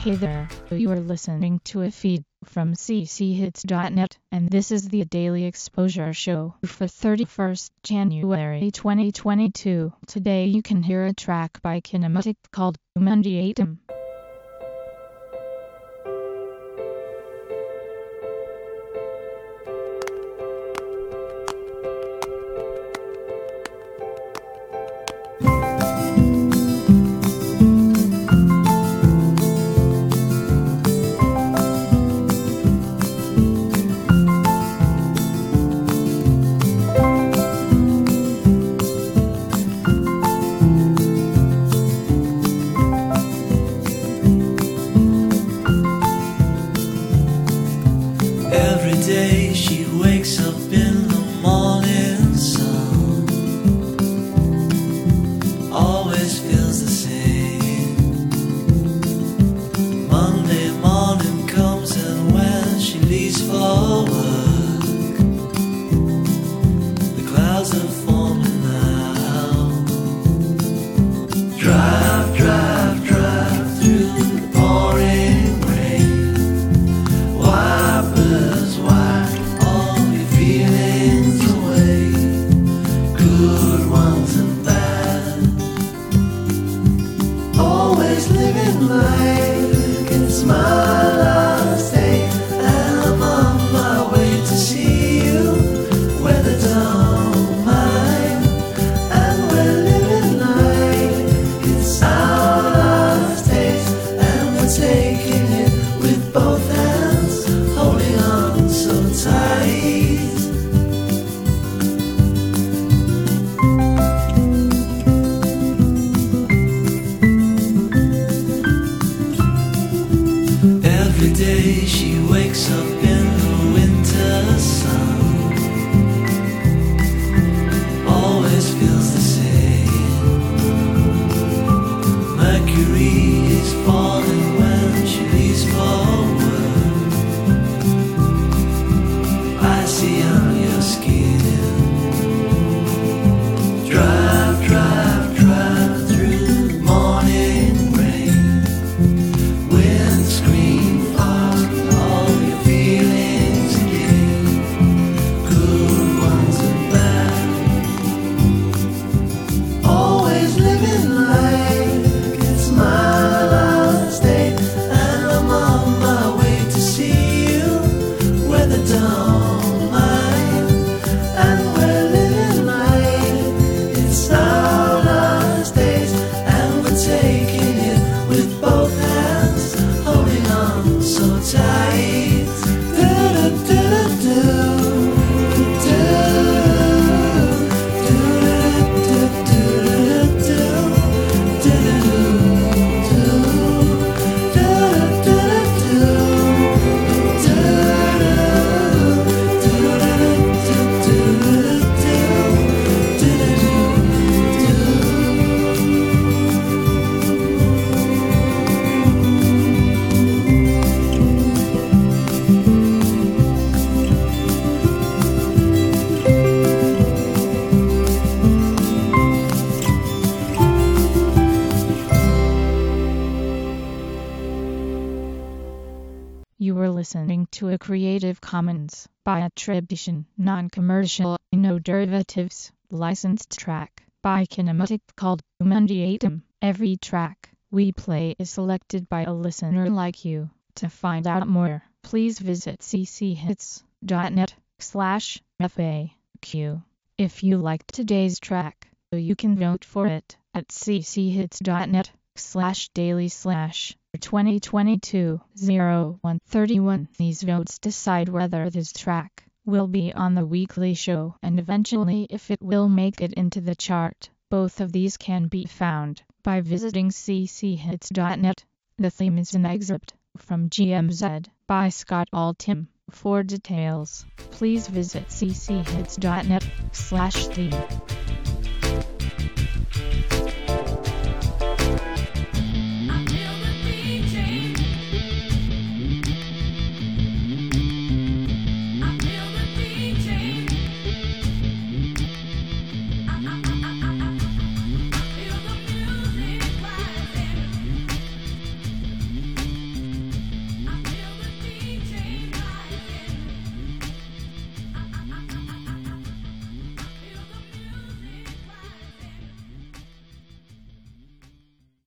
Hey there, you are listening to a feed from cchits.net, and this is the Daily Exposure Show for 31st January 2022. Today you can hear a track by Kinematic called Mandiatum. Every day she wakes up in the morning sun, always feels the same. Monday morning comes and when she leaves for work, the clouds are forming now. Drive, drive, drive through the pouring rain. Wipers wipe all your feelings away, good ones and bad. Always living life, it's my last day, and I'm on my way to see you where the don't mind. And we're living life, it's our last days, and we're taking it with both hands, holding on so tight. Every day she wakes up in the winter sun, always feels the same. Mercury is falling when she leaves for work. I see on your skin. Drive, drive, drive through the morning rain. Windscreen fog, all your feelings again, good ones and bad. Always living life, it's my last day, and I'm on my way to see you where the don't mind. And we're living life, it's our last days, and we're taking it with both hands, holding on so tight. Do-do-do-do-do, do-do-do-do-do-do-do-do, You were listening to a Creative Commons by attribution, non-commercial, no derivatives, licensed track by Kinematic called Mandiatum. Every track we play is selected by a listener like you. To find out more, please visit cchits.net/FAQ. If you liked today's track, you can vote for it at cchits.net/daily/2022-0131. These votes decide whether this track will be on the weekly show and eventually if it will make it into the chart. Both of these can be found by visiting cchits.net. The theme is an excerpt from GMZ by Scott Altham. For details, please visit cchits.net/theme.